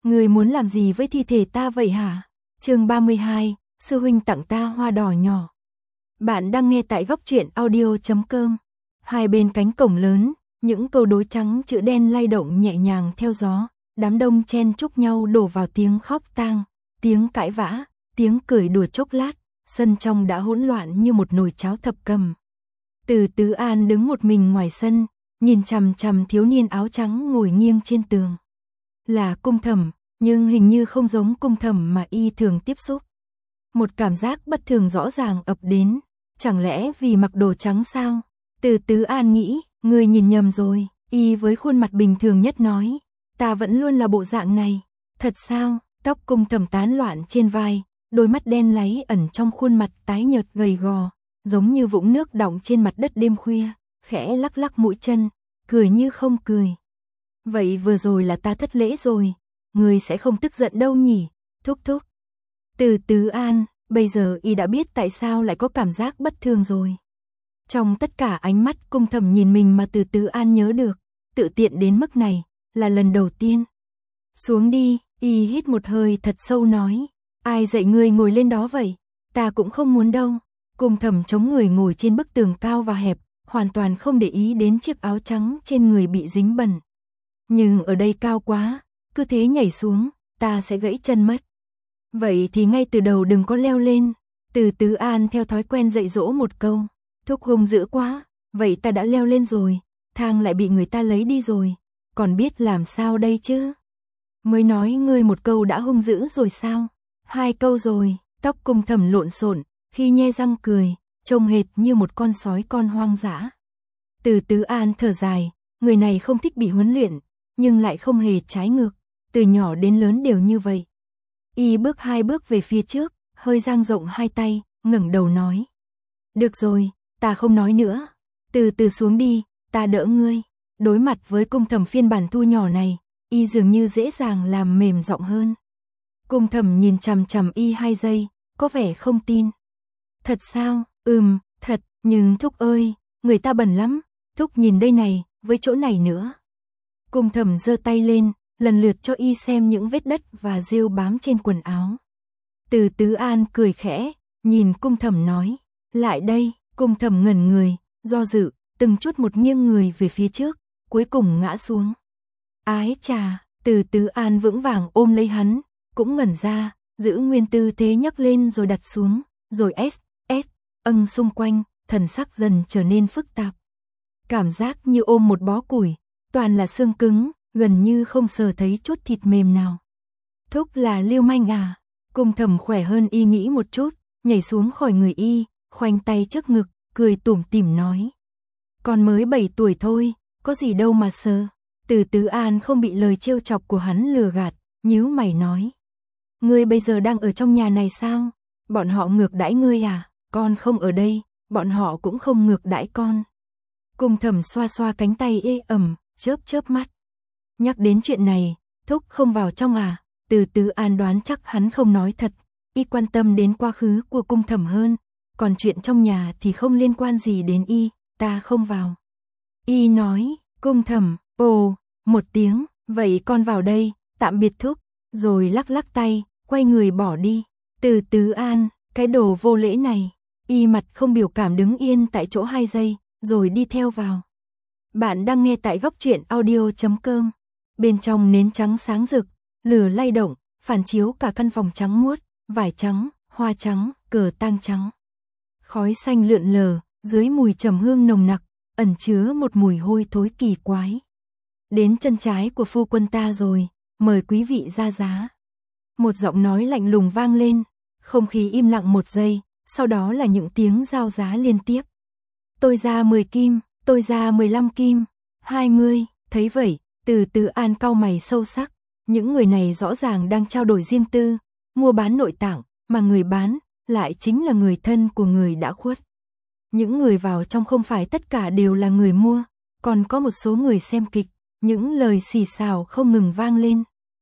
Người muốn làm gì với thi thể ta vậy hả? Chương 32, sư huynh tặng ta hoa đỏ nhỏ. Bạn đang nghe tại góc truyện audio.com. Hai bên cánh cổng lớn, những câu đối trắng chữ đen lay động nhẹ nhàng theo gió, đám đông chen chúc nhau đổ vào tiếng khóc tang, tiếng cãi vã, tiếng cười đùa chốc lát, sân trong đã hỗn loạn như một nồi cháo thập cẩm. Từ Tứ An đứng một mình ngoài sân, nhìn chằm chằm thiếu niên áo trắng ngồi nghiêng trên tường. Là Cung Thẩm, nhưng hình như không giống Cung Thẩm mà y thường tiếp xúc. Một cảm giác bất thường rõ ràng ập đến, chẳng lẽ vì mặc đồ trắng sao? Từ Tứ An nghĩ, người nhìn nhầm rồi, y với khuôn mặt bình thường nhất nói, ta vẫn luôn là bộ dạng này. Thật sao? Tóc Cung Thẩm tán loạn trên vai, đôi mắt đen láy ẩn trong khuôn mặt tái nhợt gầy gò, giống như vũng nước đọng trên mặt đất đêm khuya, khẽ lắc lắc mũi chân, cười như không cười. Vậy vừa rồi là ta thất lễ rồi, người sẽ không tức giận đâu nhỉ, thúc thúc. Từ Tứ An, bây giờ y đã biết tại sao lại có cảm giác bất thường rồi. Trong tất cả ánh mắt Cung Thẩm nhìn mình mà Từ Tứ An nhớ được, tự tiện đến mức này, là lần đầu tiên. Xuống đi, y hít một hơi thật sâu nói, ai dạy ngươi ngồi lên đó vậy, ta cũng không muốn đâu. Cung Thẩm chống người ngồi trên bức tường cao và hẹp, hoàn toàn không để ý đến chiếc áo trắng trên người bị dính bẩn. Nhưng ở đây cao quá, cứ thế nhảy xuống, ta sẽ gãy chân mất. Vậy thì ngay từ đầu đừng có leo lên. Từ Tứ An theo thói quen dạy dỗ một câu, thúc hung dữ quá, vậy ta đã leo lên rồi, thang lại bị người ta lấy đi rồi, còn biết làm sao đây chứ? Mới nói ngươi một câu đã hung dữ rồi sao? Hai câu rồi. Tóc Cung Thẩm lộn xộn, khi nhe răng cười, trông hệt như một con sói con hoang dã. Từ Tứ An thở dài, người này không thích bị huấn luyện, nhưng lại không hề trái ngược, từ nhỏ đến lớn đều như vậy. Y bước hai bước về phía trước, hơi dang rộng hai tay, ngẩng đầu nói. Được rồi, ta không nói nữa, từ từ xuống đi, ta đỡ ngươi. Đối mặt với Cung Thẩm phiên bản thu nhỏ này, y dường như dễ dàng làm mềm giọng hơn. Cung Thẩm nhìn chằm chằm y 2 giây, có vẻ không tin. Thật sao? Thật, nhưng thúc ơi, người ta bẩn lắm, thúc nhìn đây này, với chỗ này nữa. Cung Thẩm giơ tay lên, lần lượt cho y xem những vết đất và rêu bám trên quần áo. Từ Tứ An cười khẽ, nhìn Cung Thẩm nói, lại đây. Cung Thẩm ngẩn người, do dự, từng chút một nghiêng người về phía trước, cuối cùng ngã xuống. Ái chà, Từ Tứ An vững vàng ôm lấy hắn, cũng ngẩn ra, giữ nguyên tư thế nhấc lên rồi đặt xuống, rồi xung quanh, thần sắc dần trở nên phức tạp. Cảm giác như ôm một bó củi, toàn là xương cứng, gần như không sờ thấy chút thịt mềm nào. Thúc là lưu manh à? Cung Thẩm khỏe hơn y nghĩ một chút, nhảy xuống khỏi người y, khoanh tay trước ngực, cười tủm tỉm nói. Còn mới 7 tuổi thôi, có gì đâu mà sờ. Từ Tứ An không bị lời trêu chọc của hắn lừa gạt, nhíu mày nói. Ngươi bây giờ đang ở trong nhà này sao? Bọn họ ngược đãi ngươi à? Con không ở đây, bọn họ cũng không ngược đãi con. Cung Thẩm xoa xoa cánh tay ê ẩm, chớp mắt. Nhắc đến chuyện này, thúc không vào trong à? Từ Tứ An đoán chắc hắn không nói thật, y quan tâm đến quá khứ của Cung Thẩm hơn, còn chuyện trong nhà thì không liên quan gì đến y, ta không vào. Y nói, Cung Thẩm, ồ, một tiếng, vậy con vào đây, tạm biệt thúc, rồi lắc lắc tay, quay người bỏ đi. Từ Tứ An, cái đồ vô lễ này, y mặt không biểu cảm đứng yên tại chỗ 2 giây, rồi đi theo vào. Bạn đang nghe tại góc truyện audio.com. Bên trong nến trắng sáng rực, lửa lay động, phản chiếu cả căn phòng trắng muốt, vải trắng, hoa trắng, cờ tang trắng. Khói xanh lượn lờ, dưới mùi trầm hương nồng nặc, ẩn chứa một mùi hôi thối kỳ quái. Đến chân trái của phu quân ta rồi, mời quý vị ra giá. Một giọng nói lạnh lùng vang lên, không khí im lặng 1 giây, sau đó là những tiếng giao giá liên tiếp. Tôi ra 10 kim, tôi ra 15 kim, 20, thấy vậy, Từ Tứ An cau mày sâu sắc, những người này rõ ràng đang trao đổi riêng tư, mua bán nội tạng, mà người bán lại chính là người thân của người đã khuất. Những người vào trong không phải tất cả đều là người mua, còn có một số người xem kịch, những lời xì xào không ngừng vang lên.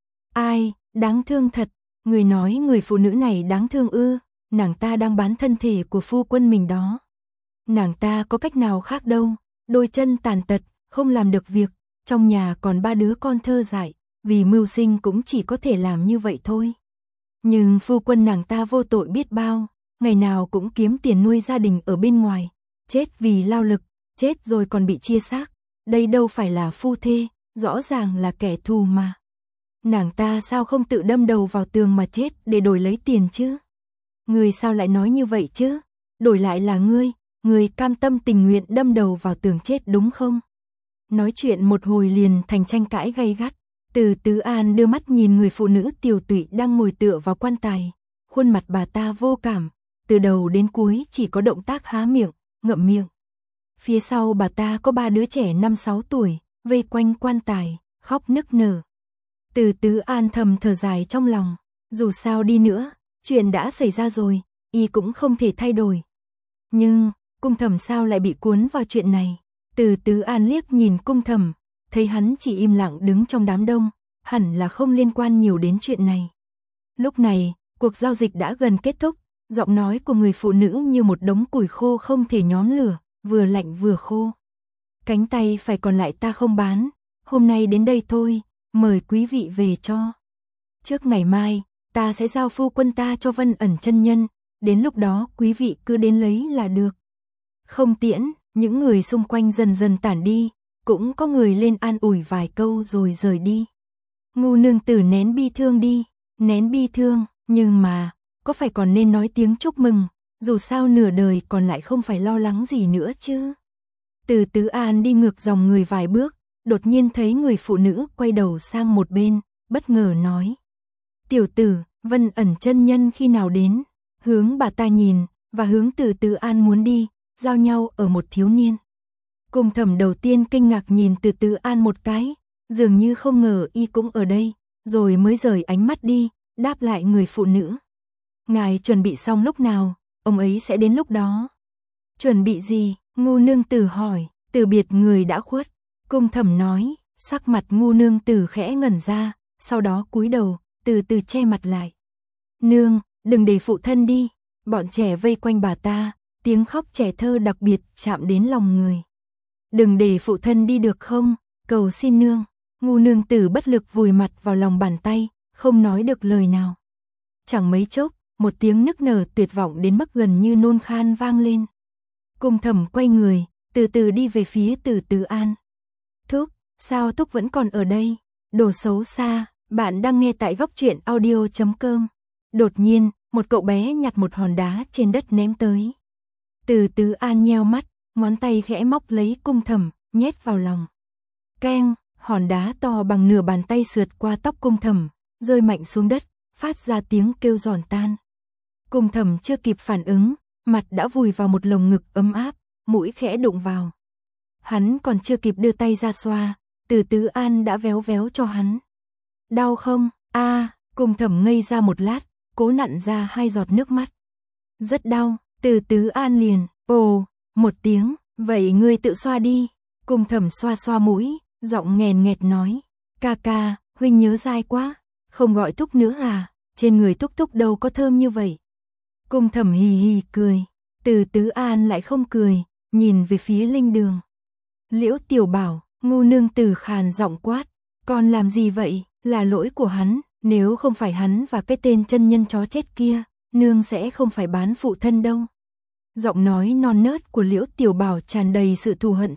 Ai, đáng thương thật, người nói người phụ nữ này đáng thương ư, nàng ta đang bán thân thể của phu quân mình đó. Nàng ta có cách nào khác đâu, đôi chân tàn tật, không làm được việc, trong nhà còn 3 đứa con thơ dại, vì mưu sinh cũng chỉ có thể làm như vậy thôi. Nhưng phu quân nàng ta vô tội biết bao, ngày nào cũng kiếm tiền nuôi gia đình ở bên ngoài, chết vì lao lực, chết rồi còn bị chia xác, đây đâu phải là phu thê, rõ ràng là kẻ thù mà. Nàng ta sao không tự đâm đầu vào tường mà chết để đổi lấy tiền chứ? Ngươi sao lại nói như vậy chứ? Đổi lại là ngươi cam tâm tình nguyện đâm đầu vào tường chết đúng không? Nói chuyện một hồi liền thành tranh cãi gay gắt. Từ Tứ An đưa mắt nhìn người phụ nữ tiều tụy đang ngồi tựa vào quan tài, khuôn mặt bà ta vô cảm, từ đầu đến cuối chỉ có động tác há miệng, ngậm miệng. Phía sau bà ta có 3 đứa trẻ 5-6 tuổi, vây quanh quan tài, khóc nức nở. Từ Tứ An thầm thở dài trong lòng, dù sao đi nữa, chuyện đã xảy ra rồi, y cũng không thể thay đổi. Nhưng, Cung Thẩm sao lại bị cuốn vào chuyện này? Từ Tứ An liếc nhìn Cung Thẩm, thấy hắn chỉ im lặng đứng trong đám đông, hẳn là không liên quan nhiều đến chuyện này. Lúc này, cuộc giao dịch đã gần kết thúc, giọng nói của người phụ nữ như một đống củi khô không thể nhóm lửa, vừa lạnh vừa khô. Cánh tay phải còn lại ta không bán, hôm nay đến đây thôi, mời quý vị về cho. Trước ngày mai, ta sẽ giao phu quân ta cho Vân Ẩn chân nhân, đến lúc đó quý vị cứ đến lấy là được. Không tiễn, những người xung quanh dần dần tản đi, cũng có người lên an ủi vài câu rồi rời đi. Ngu nương tử nén bi thương đi, nén bi thương, nhưng mà, có phải còn nên nói tiếng chúc mừng, dù sao nửa đời còn lại không phải lo lắng gì nữa chứ. Từ Tứ An đi ngược dòng người vài bước, đột nhiên thấy người phụ nữ quay đầu sang một bên, bất ngờ nói. Tiểu tử, Vân Ẩn chân nhân khi nào đến? Hướng bà ta nhìn, và hướng Từ Tứ An muốn đi, giao nhau ở một thiếu niên. Cung Thẩm đầu tiên kinh ngạc nhìn Từ Tứ An một cái, dường như không ngờ y cũng ở đây, rồi mới rời ánh mắt đi, đáp lại người phụ nữ. Ngài chuẩn bị xong lúc nào, ông ấy sẽ đến lúc đó. Chuẩn bị gì? Ngu nương tử hỏi, từ biệt người đã khuất. Cung Thẩm nói, sắc mặt ngu nương tử khẽ ngẩn ra, sau đó cúi đầu, từ từ che mặt lại. Nương, đừng để phụ thân đi. Bọn trẻ vây quanh bà ta, tiếng khóc trẻ thơ đặc biệt chạm đến lòng người. Đừng để phụ thân đi được không, cầu xin nương. Ngu nương tử bất lực vùi mặt vào lòng bàn tay, không nói được lời nào. Chẳng mấy chốc, một tiếng nức nở tuyệt vọng đến mức gần như nôn khan vang lên. Cung Thẩm quay người, từ từ đi về phía Từ Tứ An. Thúc, sao Thúc vẫn còn ở đây? Đồ xấu xa, bạn đang nghe tại góc truyện audio.com. Đột nhiên, một cậu bé nhặt một hòn đá trên đất ném tới. Từ Tứ An nheo mắt, ngón tay khẽ móc lấy Cung Thẩm, nhét vào lòng. Keng, hòn đá to bằng nửa bàn tay sượt qua tóc Cung Thẩm, rơi mạnh xuống đất, phát ra tiếng kêu giòn tan. Cung Thẩm chưa kịp phản ứng, mặt đã vùi vào một lồng ngực ấm áp, mũi khẽ đụng vào. Hắn còn chưa kịp đưa tay ra xoa, Từ Tứ An đã véo véo cho hắn. Đau không? Cung Thẩm ngây ra một lát, cố nặn ra 2 giọt nước mắt. Rất đau, Từ Tứ An liền, ồ, một tiếng, vậy ngươi tự xoa đi. Cung Thẩm xoa xoa mũi, giọng nghèn nghẹt nói, ca ca, huynh nhớ dai quá, không gọi Thúc nữa à, trên người Thúc Thúc đâu có thơm như vậy. Cung Thẩm hì hì cười, Từ Tứ An lại không cười, nhìn về phía Linh Đường. Liễu Tiểu Bảo, ngu nương tử khàn giọng quát, con làm gì vậy, là lỗi của hắn, nếu không phải hắn và cái tên chân nhân chó chết kia, nương sẽ không phải bán phụ thân đâu. Giọng nói non nớt của Liễu Tiểu Bảo tràn đầy sự thù hận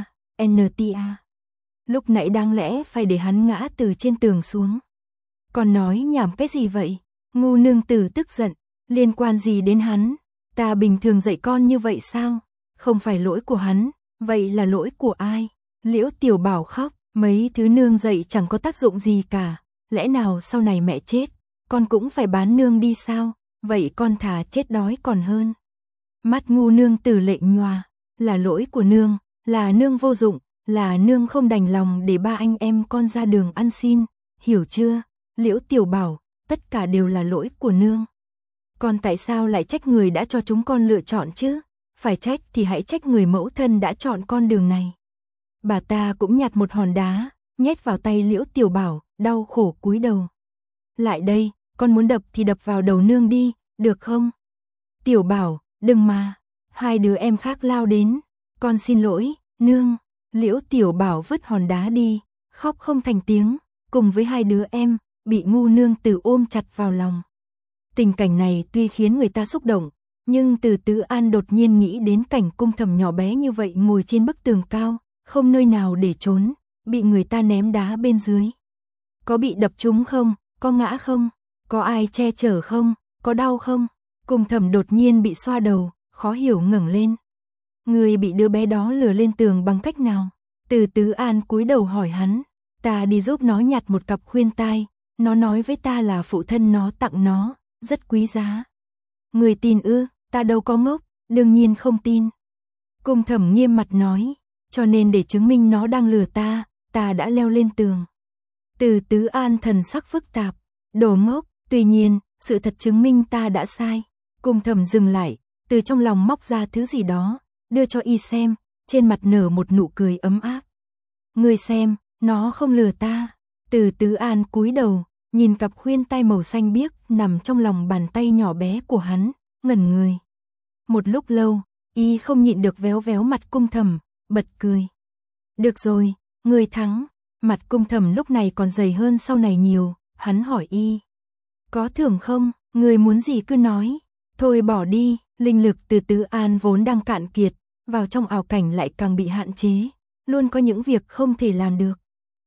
NTA. Lúc nãy đáng lẽ phải để hắn ngã từ trên tường xuống. Con nói nhảm cái gì vậy? Ngu nương tử tức giận, liên quan gì đến hắn? Ta bình thường dạy con như vậy sao? Không phải lỗi của hắn, vậy là lỗi của ai? Liễu Tiểu Bảo khóc, mấy thứ nương dạy chẳng có tác dụng gì cả. Lẽ nào sau này mẹ chết, con cũng phải bán nương đi sao? Vậy con thà chết đói còn hơn. Mắt ngu nương tử lệ nhòa, là lỗi của nương, là nương vô dụng, là nương không đành lòng để 3 anh em con ra đường ăn xin, hiểu chưa? Liễu Tiểu Bảo, tất cả đều là lỗi của nương. Con tại sao lại trách người đã cho chúng con lựa chọn chứ? Phải trách thì hãy trách người mẫu thân đã chọn con đường này. Bà ta cũng nhặt một hòn đá, nhét vào tay Liễu Tiểu Bảo, đau khổ cúi đầu. Lại đây, con muốn đập thì đập vào đầu nương đi, được không? Tiểu Bảo, đừng mà. 2 đứa em khác lao đến. Con xin lỗi, nương. Liễu Tiểu Bảo vứt hòn đá đi, khóc không thành tiếng. cùng với hai đứa em, bị ngu nương tử ôm chặt vào lòng. Tình cảnh này tuy khiến người ta xúc động, nhưng Từ Tứ An đột nhiên nghĩ đến cảnh Cung Thầm nhỏ bé như vậy ngồi trên bức tường cao, không nơi nào để trốn, bị người ta ném đá bên dưới. Có bị đập trúng không? Có ngã không? Có ai che chở không? Có đau không? Cung Thầm đột nhiên bị xoa đầu, khó hiểu ngẩng lên. Người bị đứa bé đó lừa lên tường bằng cách nào? Từ Tứ An cúi đầu hỏi hắn. Ta đi giúp nó nhặt một cặp khuyên tai, nó nói với ta là phụ thân nó tặng nó, rất quý giá. Người tin ư? Ta đâu có ngốc, đương nhiên không tin. Cung Thầm nghiêm mặt nói, cho nên để chứng minh nó đang lừa ta, ta đã leo lên tường. Từ Tứ An thần sắc phức tạp, đồ ngốc, tuy nhiên, sự thật chứng minh ta đã sai. Cung Thầm dừng lại, từ trong lòng móc ra thứ gì đó, đưa cho y xem, trên mặt nở một nụ cười ấm áp. Ngươi xem, nó không lừa ta. Từ Tứ An cúi đầu, nhìn cặp khuyên tai màu xanh biếc nằm trong lòng bàn tay nhỏ bé của hắn, ngẩn người. Một lúc lâu, y không nhịn được véo véo mặt Cung Thầm, bật cười. Được rồi, ngươi thắng. Mặt Cung Thầm lúc này còn dày hơn sau này nhiều, hắn hỏi y. Có thưởng không? Ngươi muốn gì cứ nói. Thôi bỏ đi, linh lực Từ Tứ An vốn đang cạn kiệt, vào trong ảo cảnh lại càng bị hạn chế, luôn có những việc không thể làm được.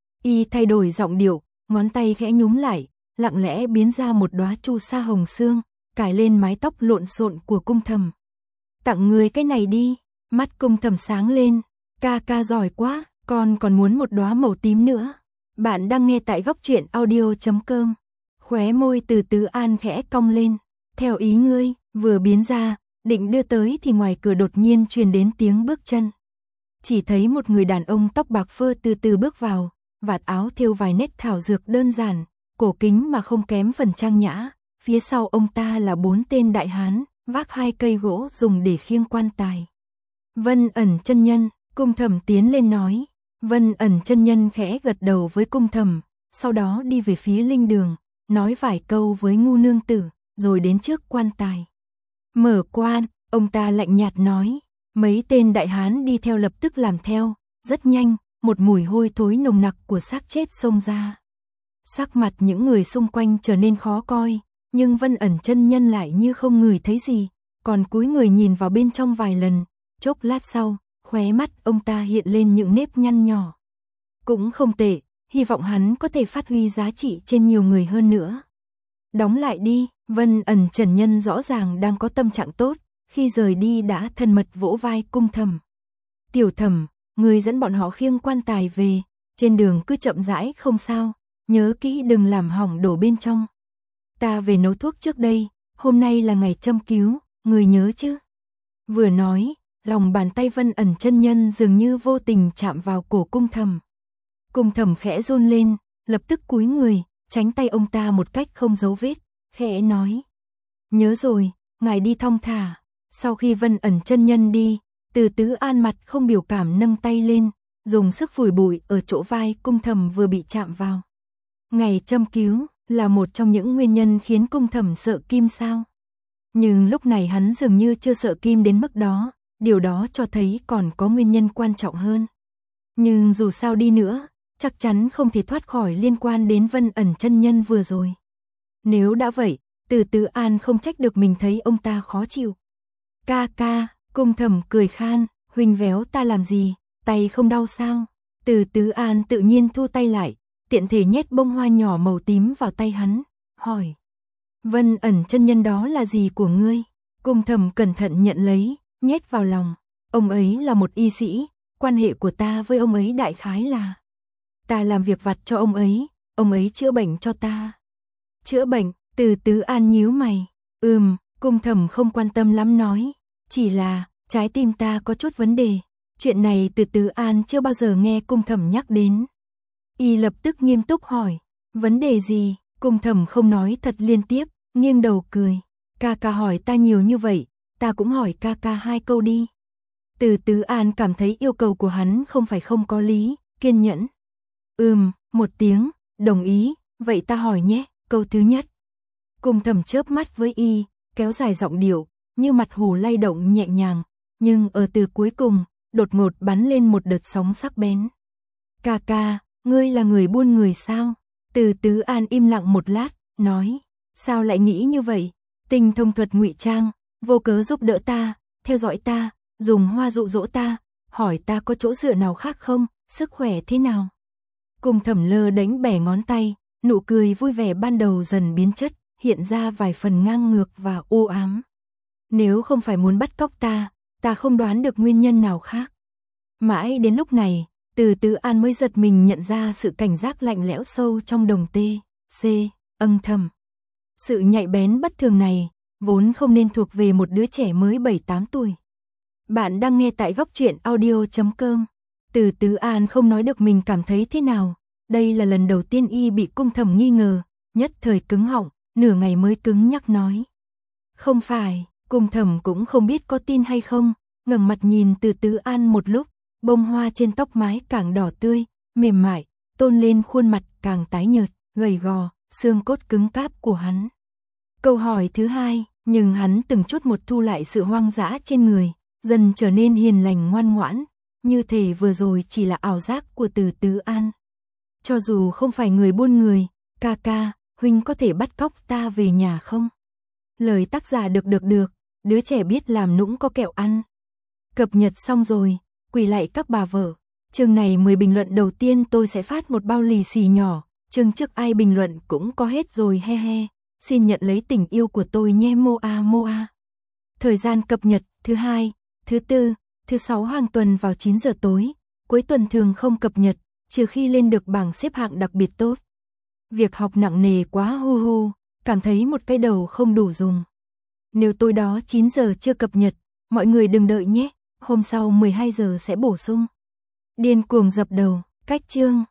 Y thay đổi giọng điệu, ngón tay khẽ nhúm lại, lặng lẽ biến ra một đóa chu sa hồng xương, cài lên mái tóc lộn xộn của Cung Thầm. Tặng người cái này đi. Mắt Cung Thầm sáng lên. Ca ca giỏi quá, con còn muốn một đóa màu tím nữa. Bạn đang nghe tại góc truyện audio.com. Khóe môi Từ Tứ An khẽ cong lên. Theo ý ngươi, vừa biến ra, định đưa tới thì ngoài cửa đột nhiên truyền đến tiếng bước chân. Chỉ thấy một người đàn ông tóc bạc phơ từ từ bước vào, vạt áo thêu vài nét thảo dược đơn giản, cổ kính mà không kém phần trang nhã. Phía sau ông ta là 4 tên đại hán, vác 2 cây gỗ dùng để khiêng quan tài. Vân Ẩn chân nhân, Cung Thầm tiến lên nói. Vân Ẩn chân nhân khẽ gật đầu với Cung Thầm, sau đó đi về phía linh đường, nói vài câu với ngu nương tử, rồi đến trước quan tài. Mở quan, ông ta lạnh nhạt nói. Mấy tên đại hán đi theo lập tức làm theo, rất nhanh, một mùi hôi thối nồng nặc của xác chết xông ra. Sắc mặt những người xung quanh trở nên khó coi, nhưng Vân Ẩn chân nhân lại như không ngửi thấy gì, còn cúi người nhìn vào bên trong vài lần, chốc lát sau, khóe mắt ông ta hiện lên những nếp nhăn nhỏ. Cũng không tệ, hy vọng hắn có thể phát huy giá trị trên nhiều người hơn nữa. Đóng lại đi, Vân Ẩn chân nhân rõ ràng đang có tâm trạng tốt, khi rời đi đã thân mật vỗ vai Cung Thầm. Tiểu Thầm, người dẫn bọn họ khiêng quan tài về, trên đường cứ chậm rãi không sao, nhớ kỹ đừng làm hỏng đổ bên trong. Ta về nấu thuốc trước đây, hôm nay là ngày châm cứu, người nhớ chứ? Vừa nói, lòng bàn tay Vân Ẩn chân nhân dường như vô tình chạm vào cổ Cung Thầm. Cung Thầm khẽ run lên, lập tức cúi người, tránh tay ông ta một cách không giấu vết, khẽ nói. Nhớ rồi, ngài đi thong thả. Sau khi Vân Ẩn chân nhân đi, Từ Tứ An mặt không biểu cảm nâng tay lên, dùng sức phủi bụi ở chỗ vai Cung Thầm vừa bị chạm vào. Ngày châm cứu là một trong những nguyên nhân khiến Cung Thầm sợ kim sao? Nhưng lúc này hắn dường như chưa sợ kim đến mức đó, điều đó cho thấy còn có nguyên nhân quan trọng hơn. Nhưng dù sao đi nữa, chắc chắn không thể thoát khỏi liên quan đến Vân Ẩn chân nhân vừa rồi. Nếu đã vậy, Từ Tứ An không trách được mình thấy ông ta khó chịu. Ca ca, Cung Thầm cười khan, huynh véo ta làm gì, tay không đau sao? Từ Tứ An tự nhiên thu tay lại, tiện thể nhét bông hoa nhỏ màu tím vào tay hắn, hỏi. Vân Ẩn chân nhân đó là gì của ngươi? Cung Thầm cẩn thận nhận lấy, nhét vào lòng. Ông ấy là một y sĩ, quan hệ của ta với ông ấy đại khái là. Ta làm việc vặt cho ông ấy chữa bệnh cho ta. Chữa bệnh, Từ Tứ An nhíu mày. Cung Thầm không quan tâm lắm nói. Chỉ là, trái tim ta có chút vấn đề. Chuyện này Từ Tứ An chưa bao giờ nghe Cung Thầm nhắc đến. Y lập tức nghiêm túc hỏi. Vấn đề gì? Cung Thầm không nói thật liên tiếp, nghiêng đầu cười. Ca ca hỏi ta nhiều như vậy, ta cũng hỏi ca ca 2 câu đi. Từ Tứ An cảm thấy yêu cầu của hắn không phải không có lý, kiên nhẫn. Một tiếng, đồng ý, vậy ta hỏi nhé, câu thứ nhất. Cung Thầm chớp mắt với y, kéo dài giọng điệu, như mặt hồ lay động nhẹ nhàng, nhưng ở từ cuối cùng, đột ngột bắn lên một đợt sóng sắc bén. Ca ca, ngươi là người buôn người sao? Từ Tứ An im lặng một lát, nói, sao lại nghĩ như vậy? Tinh thông thuật ngụy trang, vô cớ giúp đỡ ta, theo dõi ta, dùng hoa dụ dỗ ta, hỏi ta có chỗ dựa nào khác không, sức khỏe thế nào? Cung Thẩm lơ đánh bẻ ngón tay, nụ cười vui vẻ ban đầu dần biến chất, hiện ra vài phần ngang ngược và u ám. Nếu không phải muốn bắt cóc ta không đoán được nguyên nhân nào khác. Mãi đến lúc này, Từ Tứ An mới giật mình nhận ra sự cảnh giác lạnh lẽo sâu trong đồng T.C. âm thầm. Sự nhạy bén bất thường này, vốn không nên thuộc về một đứa trẻ mới 7-8 tuổi. Bạn đang nghe tại góc truyện audio.com. Từ Tứ An không nói được mình cảm thấy thế nào. Đây là lần đầu tiên y bị Cung Thẩm nghi ngờ, nhất thời cứng họng, nửa ngày mới cứng nhắc nói. Không phải, Cung Thẩm cũng không biết có tin hay không, ngẩng mặt nhìn Từ Tứ An một lúc, bông hoa trên tóc mái càng đỏ tươi, mềm mại, tôn lên khuôn mặt càng tái nhợt, gầy gò, xương cốt cứng cáp của hắn. Câu hỏi thứ hai, nhưng hắn từng chút một thu lại sự hoang dã trên người, dần trở nên hiền lành ngoan ngoãn, như thể vừa rồi chỉ là ảo giác của Từ Tứ An. Cho dù không phải người buôn người, ca ca, huynh có thể bắt cóc ta về nhà không? Lời tác giả được, đứa trẻ biết làm nũng có kẹo ăn. Cập nhật xong rồi, quỳ lại các bà vợ. Chương này 10 bình luận đầu tiên tôi sẽ phát một bao lì xì nhỏ, chương trước ai bình luận cũng có hết rồi he he. Xin nhận lấy tình yêu của tôi nhé moa. Thời gian cập nhật thứ hai, thứ tư, thứ sáu hàng tuần vào 9 giờ tối, cuối tuần thường không cập nhật, trừ khi lên được bảng xếp hạng đặc biệt tốt. Việc học nặng nề quá hu, cảm thấy một cái đầu không đủ dùng. Nếu tối đó 9 giờ chưa cập nhật, mọi người đừng đợi nhé, hôm sau 12 giờ sẽ bổ sung. Điên cuồng dập đầu, cách chương.